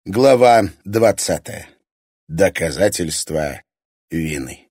Глава 20. Доказательства вины.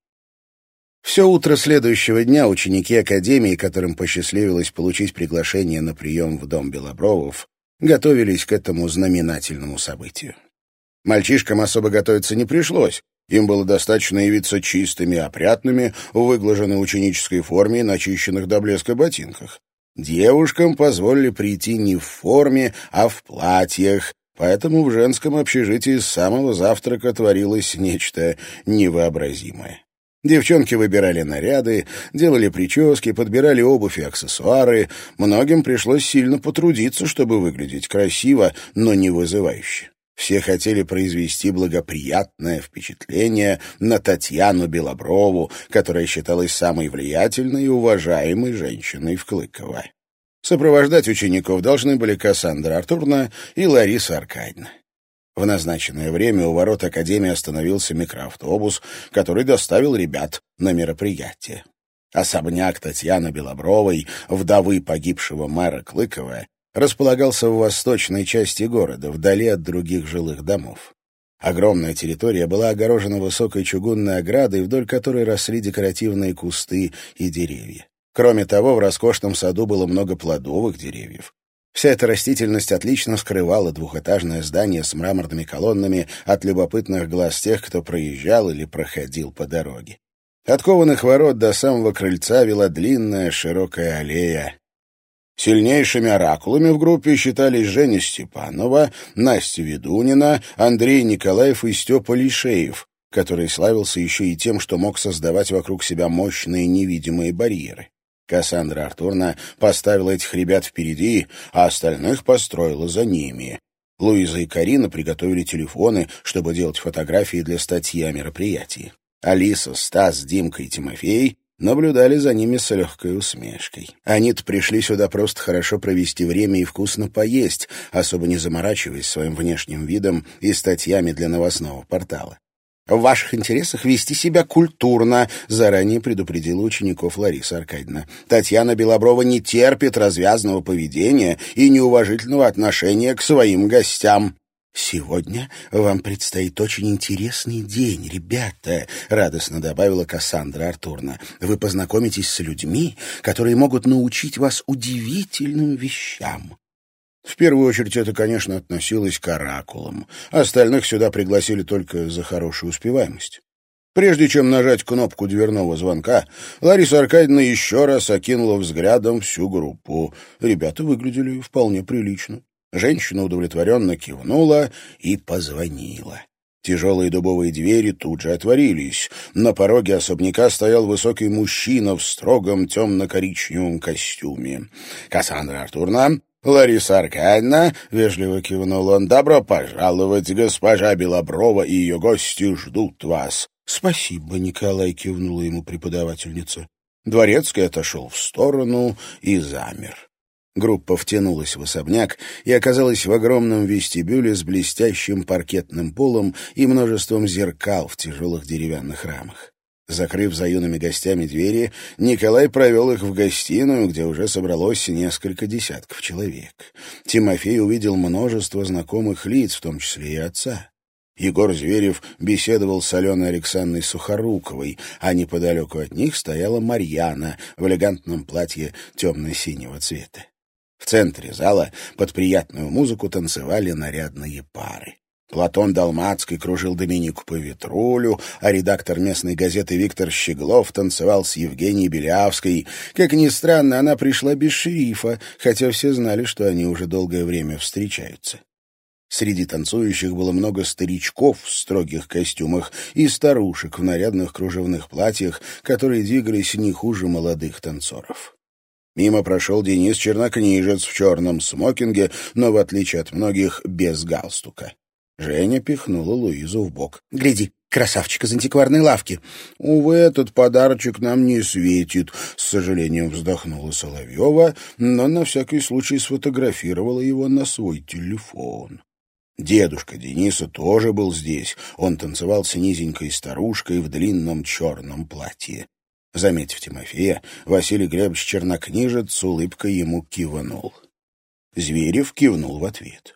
Все утро следующего дня ученики академии, которым посчастливилось получить приглашение на прием в дом Белобровов, готовились к этому знаменательному событию. Мальчишкам особо готовиться не пришлось. Им было достаточно явиться чистыми и опрятными, в выглаженной ученической форме и начищенных до блеска ботинках. Девушкам позволили прийти не в форме, а в платьях, поэтому в женском общежитии с самого завтрака творилось нечто невообразимое. Девчонки выбирали наряды, делали прически, подбирали обувь и аксессуары. Многим пришлось сильно потрудиться, чтобы выглядеть красиво, но не вызывающе. Все хотели произвести благоприятное впечатление на Татьяну Белоброву, которая считалась самой влиятельной и уважаемой женщиной в Клыково. Сопровождать учеников должны были Кассандра Артуровна и Лариса Аркадьевна. В назначенное время у ворот академии остановился микроавтобус, который доставил ребят на мероприятие. Особняк Татьяны Белобровой, вдовы погибшего мэра Клыкова, располагался в восточной части города, вдали от других жилых домов. Огромная территория была огорожена высокой чугунной оградой, вдоль которой росли декоративные кусты и деревья. Кроме того, в роскошном саду было много плодовых деревьев. Вся эта растительность отлично скрывала двухэтажное здание с мраморными колоннами от любопытных глаз тех, кто проезжал или проходил по дороге. От кованых ворот до самого крыльца вела длинная широкая аллея. Сильнейшими оракулами в группе считались Женя Степанова, Настя Ведунина, Андрей Николаев и Степа Лишеев, который славился еще и тем, что мог создавать вокруг себя мощные невидимые барьеры. Кассандра Артуровна поставила этих ребят впереди, а остальных построила за ними. Луиза и Карина приготовили телефоны, чтобы делать фотографии для статьи о мероприятии. Алиса, Стас, Димка и Тимофей наблюдали за ними с легкой усмешкой. Они-то пришли сюда просто хорошо провести время и вкусно поесть, особо не заморачиваясь своим внешним видом и статьями для новостного портала. «В ваших интересах вести себя культурно», — заранее предупредила учеников Лариса Аркадьевна. «Татьяна Белоброва не терпит развязного поведения и неуважительного отношения к своим гостям». «Сегодня вам предстоит очень интересный день, ребята», — радостно добавила Кассандра Артуровна. «Вы познакомитесь с людьми, которые могут научить вас удивительным вещам». В первую очередь это, конечно, относилось к оракулам. Остальных сюда пригласили только за хорошую успеваемость. Прежде чем нажать кнопку дверного звонка, Лариса Аркадьевна еще раз окинула взглядом всю группу. Ребята выглядели вполне прилично. Женщина удовлетворенно кивнула и позвонила. Тяжелые дубовые двери тут же отворились. На пороге особняка стоял высокий мужчина в строгом темно-коричневом костюме. «Кассандра Артуровна, Лариса Аркадьевна», — вежливо кивнул он, — «добро пожаловать, госпожа Белоброва и ее гости ждут вас». «Спасибо, Николай», — кивнула ему преподавательница. Дворецкий отошел в сторону и замер. Группа втянулась в особняк и оказалась в огромном вестибюле с блестящим паркетным полом и множеством зеркал в тяжелых деревянных рамах. Закрыв за юными гостями двери, Николай провел их в гостиную, где уже собралось несколько десятков человек. Тимофей увидел множество знакомых лиц, в том числе и отца. Егор Зверев беседовал с Аленой Александровной Сухоруковой, а неподалеку от них стояла Марьяна в элегантном платье темно-синего цвета. В центре зала под приятную музыку танцевали нарядные пары. Платон Далмацкий кружил Доминику по ветрулю, а редактор местной газеты Виктор Щеглов танцевал с Евгенией Белявской. Как ни странно, она пришла без шерифа, хотя все знали, что они уже долгое время встречаются. Среди танцующих было много старичков в строгих костюмах и старушек в нарядных кружевных платьях, которые двигались не хуже молодых танцоров. Мимо прошел Денис Чернокнижец в черном смокинге, но, в отличие от многих, без галстука. Женя пихнула Луизу в бок. «Гляди, красавчик из антикварной лавки». «Увы, этот подарочек нам не светит», — с сожалением вздохнула Соловьева, но на всякий случай сфотографировала его на свой телефон. Дедушка Дениса тоже был здесь. Он танцевал с низенькой старушкой в длинном черном платье. Заметив Тимофея, Василий Глебович Чернокнижец с улыбкой ему кивнул. Зверев кивнул в ответ.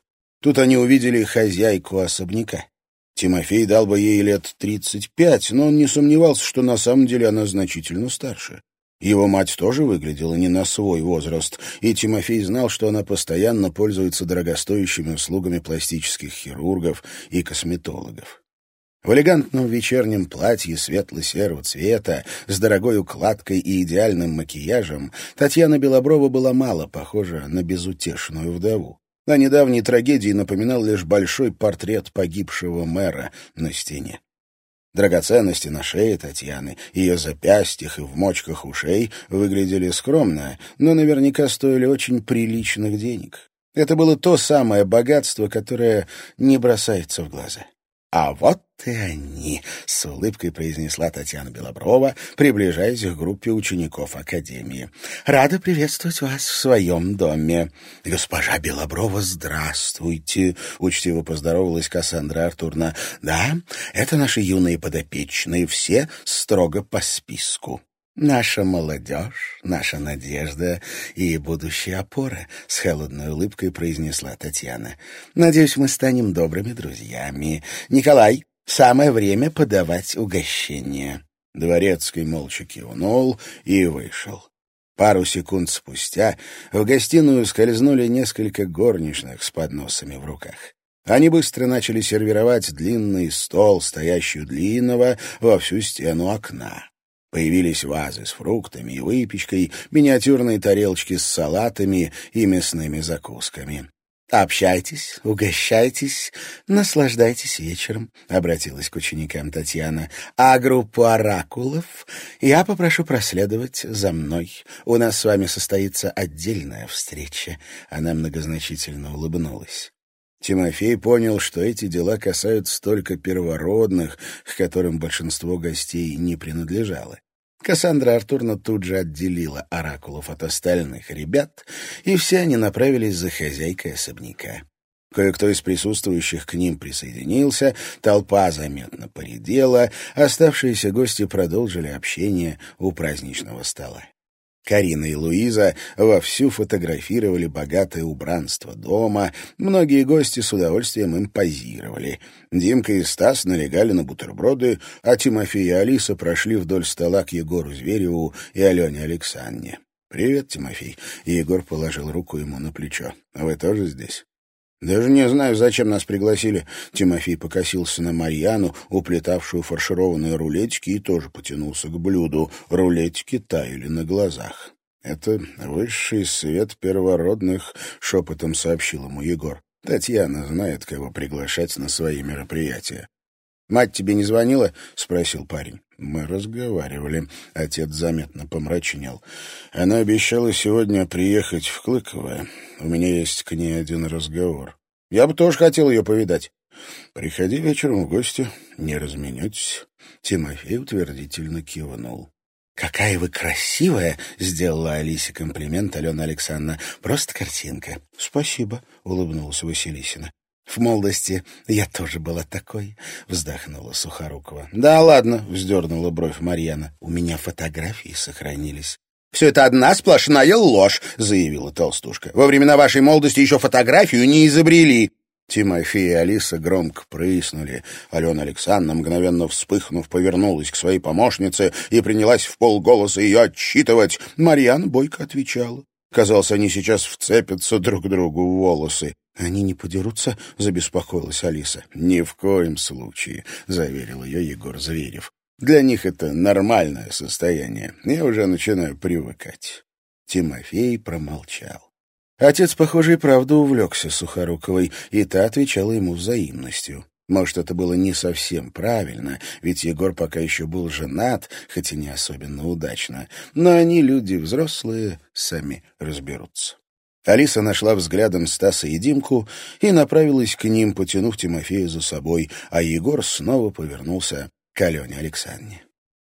Тут они увидели хозяйку особняка. Тимофей дал бы ей лет 35, но он не сомневался, что на самом деле она значительно старше. Его мать тоже выглядела не на свой возраст, и Тимофей знал, что она постоянно пользуется дорогостоящими услугами пластических хирургов и косметологов. В элегантном вечернем платье светло-серого цвета, с дорогой укладкой и идеальным макияжем, Татьяна Белоброва была мало похожа на безутешную вдову. О недавней трагедии напоминал лишь большой портрет погибшего мэра на стене. Драгоценности на шее Татьяны, ее запястьях и в мочках ушей выглядели скромно, но наверняка стоили очень приличных денег. Это было то самое богатство, которое не бросается в глаза. «А вот и они», — с улыбкой произнесла Татьяна Белоброва, приближаясь к группе учеников Академии. «Рада приветствовать вас в своем доме». «Госпожа Белоброва, здравствуйте», — учтиво поздоровалась Кассандра Артуровна. «Да, это наши юные подопечные, все строго по списку». «Наша молодежь, наша надежда и будущая опора», — с холодной улыбкой произнесла Татьяна. «Надеюсь, мы станем добрыми друзьями. Николай, самое время подавать угощение». Дворецкий молча кивнул и вышел. Пару секунд спустя в гостиную скользнули несколько горничных с подносами в руках. Они быстро начали сервировать длинный стол, стоящий у длинного во всю стену окна. Появились вазы с фруктами и выпечкой, миниатюрные тарелочки с салатами и мясными закусками. «Общайтесь, угощайтесь, наслаждайтесь вечером», — обратилась к ученикам Татьяна. «А группу оракулов я попрошу проследовать за мной. У нас с вами состоится отдельная встреча». Она многозначительно улыбнулась. Тимофей понял, что эти дела касаются только первородных, к которым большинство гостей не принадлежало. Кассандра Артуровна тут же отделила оракулов от остальных ребят, и все они направились за хозяйкой особняка. Кое-кто из присутствующих к ним присоединился, толпа заметно поредела, оставшиеся гости продолжили общение у праздничного стола. Карина и Луиза вовсю фотографировали богатое убранство дома, многие гости с удовольствием им позировали. Димка и Стас налегали на бутерброды, а Тимофей и Алиса прошли вдоль стола к Егору Звереву и Алене Александре. «Привет, Тимофей», — Егор положил руку ему на плечо. «А вы тоже здесь?» «Даже не знаю, зачем нас пригласили». Тимофей покосился на Марьяну, уплетавшую фаршированные рулетики, и тоже потянулся к блюду. Рулетики таяли на глазах. «Это высший свет первородных», — шепотом сообщил ему Егор. «Татьяна знает, кого приглашать на свои мероприятия». «Мать тебе не звонила?» — спросил парень. «Мы разговаривали». Отец заметно помрачнел. «Она обещала сегодня приехать в Клыково. У меня есть к ней один разговор. Я бы тоже хотел ее повидать». «Приходи вечером в гости, не разменетесь». Тимофей утвердительно кивнул. «Какая вы красивая!» — сделала Алисе комплимент Алена Александровна. «Просто картинка». «Спасибо», — улыбнулась Василисина. «В молодости я тоже была такой», — вздохнула Сухорукова. «Да ладно», — вздернула бровь Марьяна. «У меня фотографии сохранились». «Все это одна сплошная ложь», — заявила толстушка. «Во времена вашей молодости еще фотографию не изобрели». Тимофей и Алиса громко прыснули. Алена Александровна, мгновенно вспыхнув, повернулась к своей помощнице и принялась вполголоса ее отчитывать. Марьяна бойко отвечала. Казалось, они сейчас вцепятся друг другу в волосы. «Они не подерутся?» — забеспокоилась Алиса. «Ни в коем случае», — заверил ее Егор Зверев. «Для них это нормальное состояние. Я уже начинаю привыкать». Тимофей промолчал. Отец, похоже, и правда увлекся Сухоруковой, и та отвечала ему взаимностью. Может, это было не совсем правильно, ведь Егор пока еще был женат, хоть и не особенно удачно. Но они, люди взрослые, сами разберутся. Алиса нашла взглядом Стаса и Димку и направилась к ним, потянув Тимофея за собой, а Егор снова повернулся к Алене Александровне.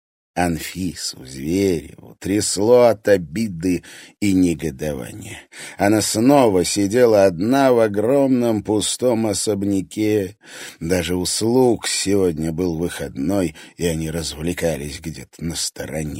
Анфису Звереву трясло от обиды и негодования. Она снова сидела одна в огромном пустом особняке. Даже у слуг сегодня был выходной, и они развлекались где-то на стороне.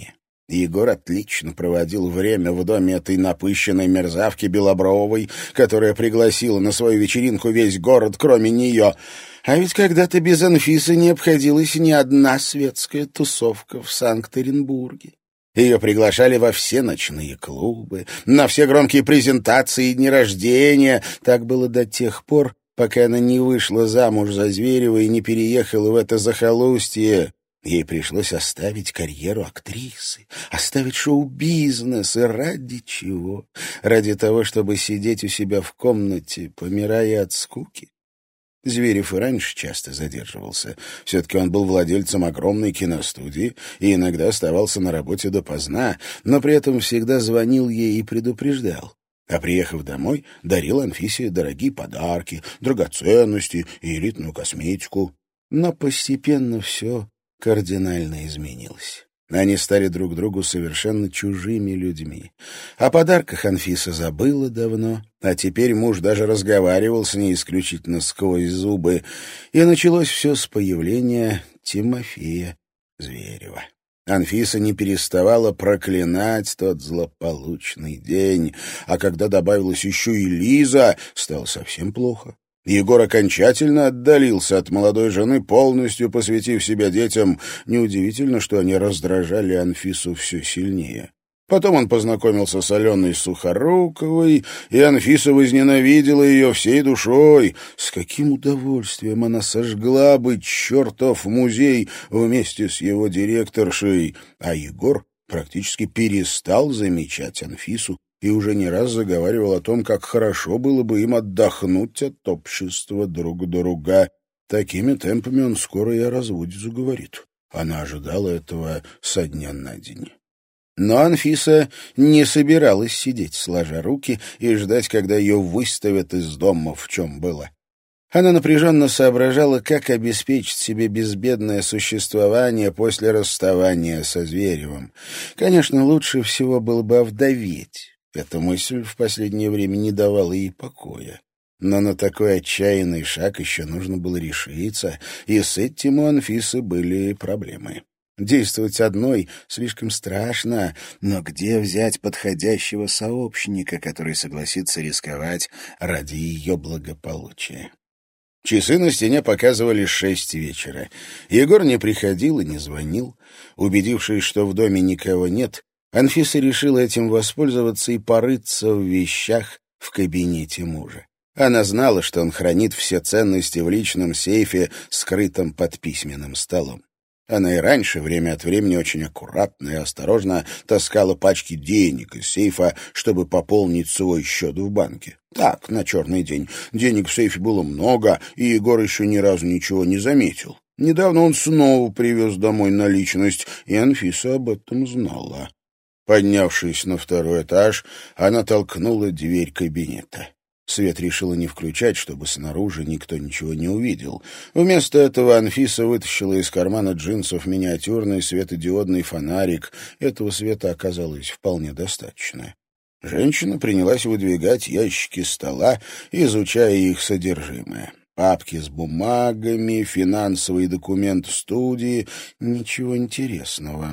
Егор отлично проводил время в доме этой напыщенной мерзавки Белобровой, которая пригласила на свою вечеринку весь город, кроме нее. А ведь когда-то без Анфисы не обходилась ни одна светская тусовка в Санкт-Петербурге. Ее приглашали во все ночные клубы, на все громкие презентации и дни рождения. Так было до тех пор, пока она не вышла замуж за Зверева и не переехала в это захолустье. Ей пришлось оставить карьеру актрисы, оставить шоу-бизнес. И ради чего? Ради того, чтобы сидеть у себя в комнате, помирая от скуки? Зверев и раньше часто задерживался. Все-таки он был владельцем огромной киностудии и иногда оставался на работе допоздна, но при этом всегда звонил ей и предупреждал. А приехав домой, дарил Анфисе дорогие подарки, драгоценности и элитную косметику. Но постепенно все кардинально изменилось. Они стали друг другу совершенно чужими людьми. О подарках Анфиса забыла давно, а теперь муж даже разговаривал с ней исключительно сквозь зубы. И началось все с появления Тимофея Зверева. Анфиса не переставала проклинать тот злополучный день, а когда добавилась еще и Лиза, стало совсем плохо. Егор окончательно отдалился от молодой жены, полностью посвятив себя детям. Неудивительно, что они раздражали Анфису все сильнее. Потом он познакомился с Аленой Сухоруковой, и Анфиса возненавидела ее всей душой. С каким удовольствием она сожгла бы чертов музей вместе с его директоршей. А Егор практически перестал замечать Анфису и уже не раз заговаривал о том, как хорошо было бы им отдохнуть от общества друг друга. Такими темпами он скоро и о разводе заговорит. Она ожидала этого со дня на день. Но Анфиса не собиралась сидеть сложа руки и ждать, когда ее выставят из дома, в чем было. Она напряженно соображала, как обеспечить себе безбедное существование после расставания со Зверевым. Конечно, лучше всего было бы овдоветь. Эта мысль в последнее время не давала ей покоя. Но на такой отчаянный шаг еще нужно было решиться, и с этим у Анфисы были проблемы. Действовать одной слишком страшно, но где взять подходящего сообщника, который согласится рисковать ради ее благополучия? Часы на стене показывали 6 вечера. Егор не приходил и не звонил. Убедившись, что в доме никого нет, Анфиса решила этим воспользоваться и порыться в вещах в кабинете мужа. Она знала, что он хранит все ценности в личном сейфе, скрытом под письменным столом. Она и раньше время от времени очень аккуратно и осторожно таскала пачки денег из сейфа, чтобы пополнить свой счет в банке. Так, на черный день. Денег в сейфе было много, и Егор еще ни разу ничего не заметил. Недавно он снова привез домой наличность, и Анфиса об этом знала. Поднявшись на 2-й этаж, она толкнула дверь кабинета. Свет решила не включать, чтобы снаружи никто ничего не увидел. Вместо этого Анфиса вытащила из кармана джинсов миниатюрный светодиодный фонарик. Этого света оказалось вполне достаточно. Женщина принялась выдвигать ящики стола, изучая их содержимое. Папки с бумагами, финансовые документы студии. Ничего интересного.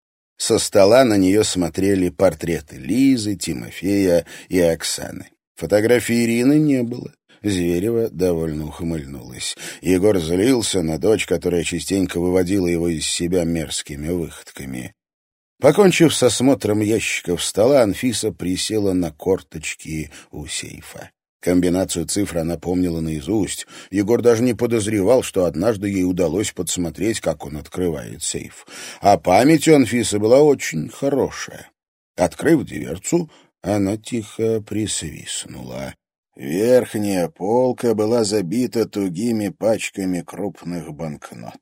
Со стола на нее смотрели портреты Лизы, Тимофея и Оксаны. Фотографии Ирины не было. Зверева довольно ухмыльнулась. Егор злился на дочь, которая частенько выводила его из себя мерзкими выходками. Покончив с осмотром ящиков стола, Анфиса присела на корточки у сейфа. Комбинацию цифр она помнила наизусть. Егор даже не подозревал, что однажды ей удалось подсмотреть, как он открывает сейф. А память у Анфисы была очень хорошая. Открыв дверцу, она тихо присвистнула. Верхняя полка была забита тугими пачками крупных банкнот.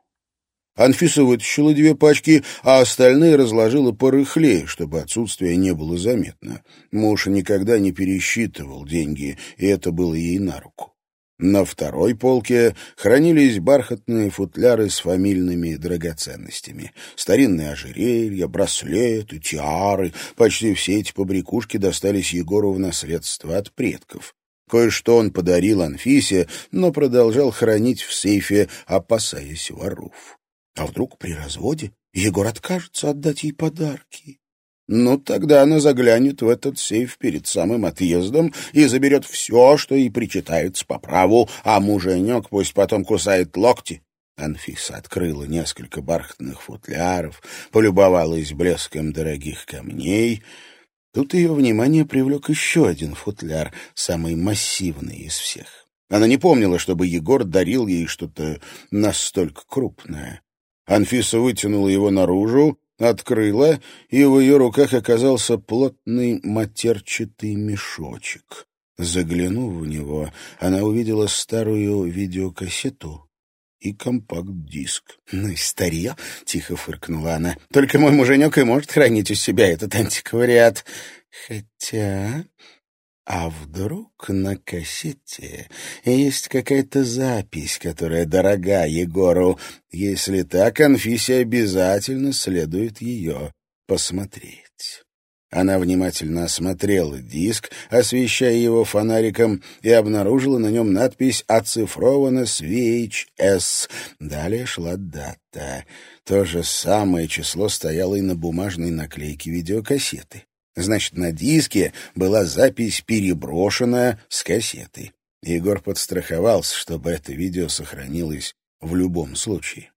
Анфиса вытащила 2 пачки, а остальные разложила порыхлее, чтобы отсутствие не было заметно. Муж никогда не пересчитывал деньги, и это было ей на руку. На 2-й полке хранились бархатные футляры с фамильными драгоценностями. Старинные ожерелья, браслеты, тиары. Почти все эти побрякушки достались Егору в наследство от предков. Кое-что он подарил Анфисе, но продолжал хранить в сейфе, опасаясь воров. А вдруг при разводе Егор откажется отдать ей подарки. Ну, тогда она заглянет в этот сейф перед самым отъездом и заберет все, что ей причитается по праву, а муженек пусть потом кусает локти. Анфиса открыла несколько бархатных футляров, полюбовалась блеском дорогих камней. Тут ее внимание привлек еще один футляр, самый массивный из всех. Она не помнила, чтобы Егор дарил ей что-то настолько крупное. Анфиса вытянула его наружу, открыла, и в ее руках оказался плотный матерчатый мешочек. Заглянув в него, она увидела старую видеокассету и компакт-диск. «Ну и старье!» — тихо фыркнула она. «Только мой муженек и может хранить у себя этот антиквариат. Хотя... А вдруг на кассете есть какая-то запись, которая дорога Егору? Если так, Анфисе обязательно следует ее посмотреть». Она внимательно осмотрела диск, освещая его фонариком, и обнаружила на нем надпись «Оцифровано с VHS». Далее шла дата. То же самое число стояло и на бумажной наклейке видеокассеты. Значит, на диске была запись, переброшенная с кассеты. Егор подстраховался, чтобы это видео сохранилось в любом случае.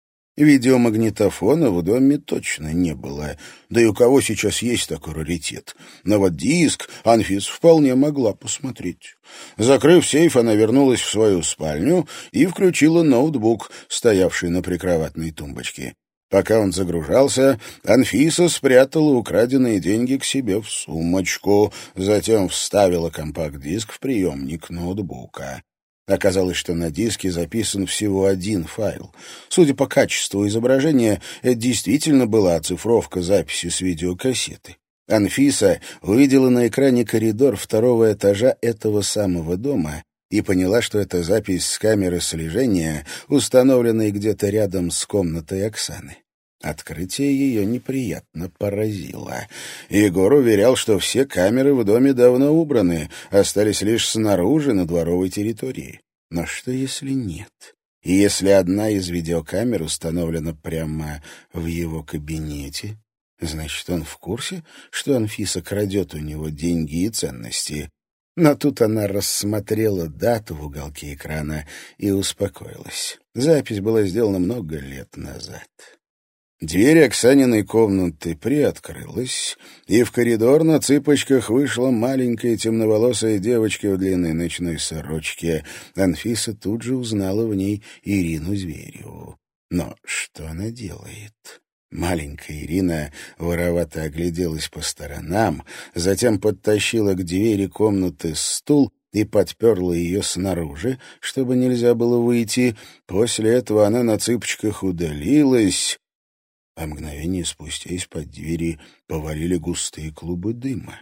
Видеомагнитофона в доме точно не было. Да и у кого сейчас есть такой раритет? Но вот диск Анфиса вполне могла посмотреть. Закрыв сейф, она вернулась в свою спальню и включила ноутбук, стоявший на прикроватной тумбочке. Пока он загружался, Анфиса спрятала украденные деньги к себе в сумочку, затем вставила компакт-диск в приемник ноутбука. Оказалось, что на диске записан всего один файл. Судя по качеству изображения, это действительно была оцифровка записи с видеокассеты. Анфиса увидела на экране коридор второго этажа этого самого дома и поняла, что это запись с камеры слежения, установленной где-то рядом с комнатой Оксаны. Открытие ее неприятно поразило. Егор уверял, что все камеры в доме давно убраны, остались лишь снаружи, на дворовой территории. Но что, если нет? И если одна из видеокамер установлена прямо в его кабинете, значит, он в курсе, что Анфиса крадет у него деньги и ценности. Но тут она рассмотрела дату в уголке экрана и успокоилась. Запись была сделана много лет назад. Дверь Оксаниной комнаты приоткрылась, и в коридор на цыпочках вышла маленькая темноволосая девочка в длинной ночной сорочке. Анфиса тут же узнала в ней Ирину Звереву. Но что она делает? Маленькая Ирина воровато огляделась по сторонам, затем подтащила к двери комнаты стул и подперла ее снаружи, чтобы нельзя было выйти. После этого она на цыпочках удалилась, а мгновение спустя из-под двери повалили густые клубы дыма.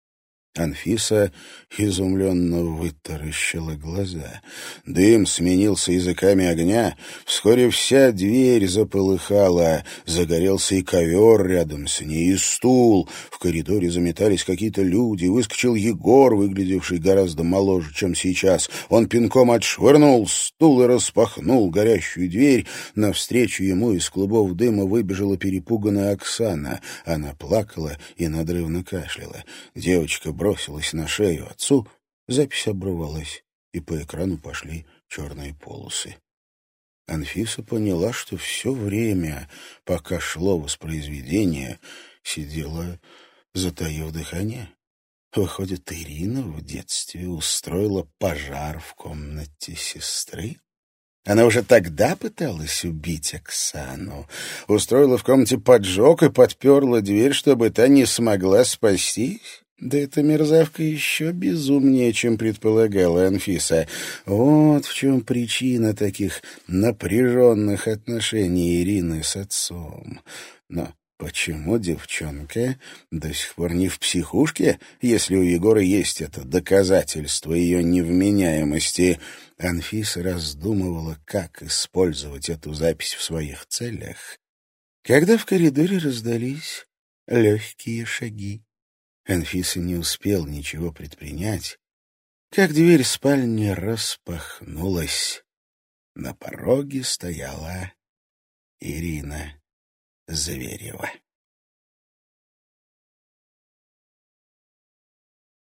Анфиса изумленно вытаращила глаза. Дым сменился языками огня. Вскоре вся дверь заполыхала. Загорелся и ковер рядом с ней, и стул. В коридоре заметались какие-то люди. Выскочил Егор, выглядевший гораздо моложе, чем сейчас. Он пинком отшвырнул стул и распахнул горящую дверь. Навстречу ему из клубов дыма выбежала перепуганная Оксана. Она плакала и надрывно кашляла. Девочка бросилась на шею отцу, запись оборвалась, и по экрану пошли черные полосы. Анфиса поняла, что все время, пока шло воспроизведение, сидела, затаив дыхание. Выходит, Ирина в детстве устроила пожар в комнате сестры? Она уже тогда пыталась убить Оксану, устроила в комнате поджог и подперла дверь, чтобы та не смогла спастись? Да эта мерзавка еще безумнее, чем предполагала Анфиса. Вот в чем причина таких напряженных отношений Ирины с отцом. Но почему девчонка до сих пор не в психушке, если у Егора есть это доказательство ее невменяемости? Анфиса раздумывала, как использовать эту запись в своих целях, когда в коридоре раздались легкие шаги. Анфиса не успел ничего предпринять, как дверь спальни распахнулась. На пороге стояла Ирина Зверева.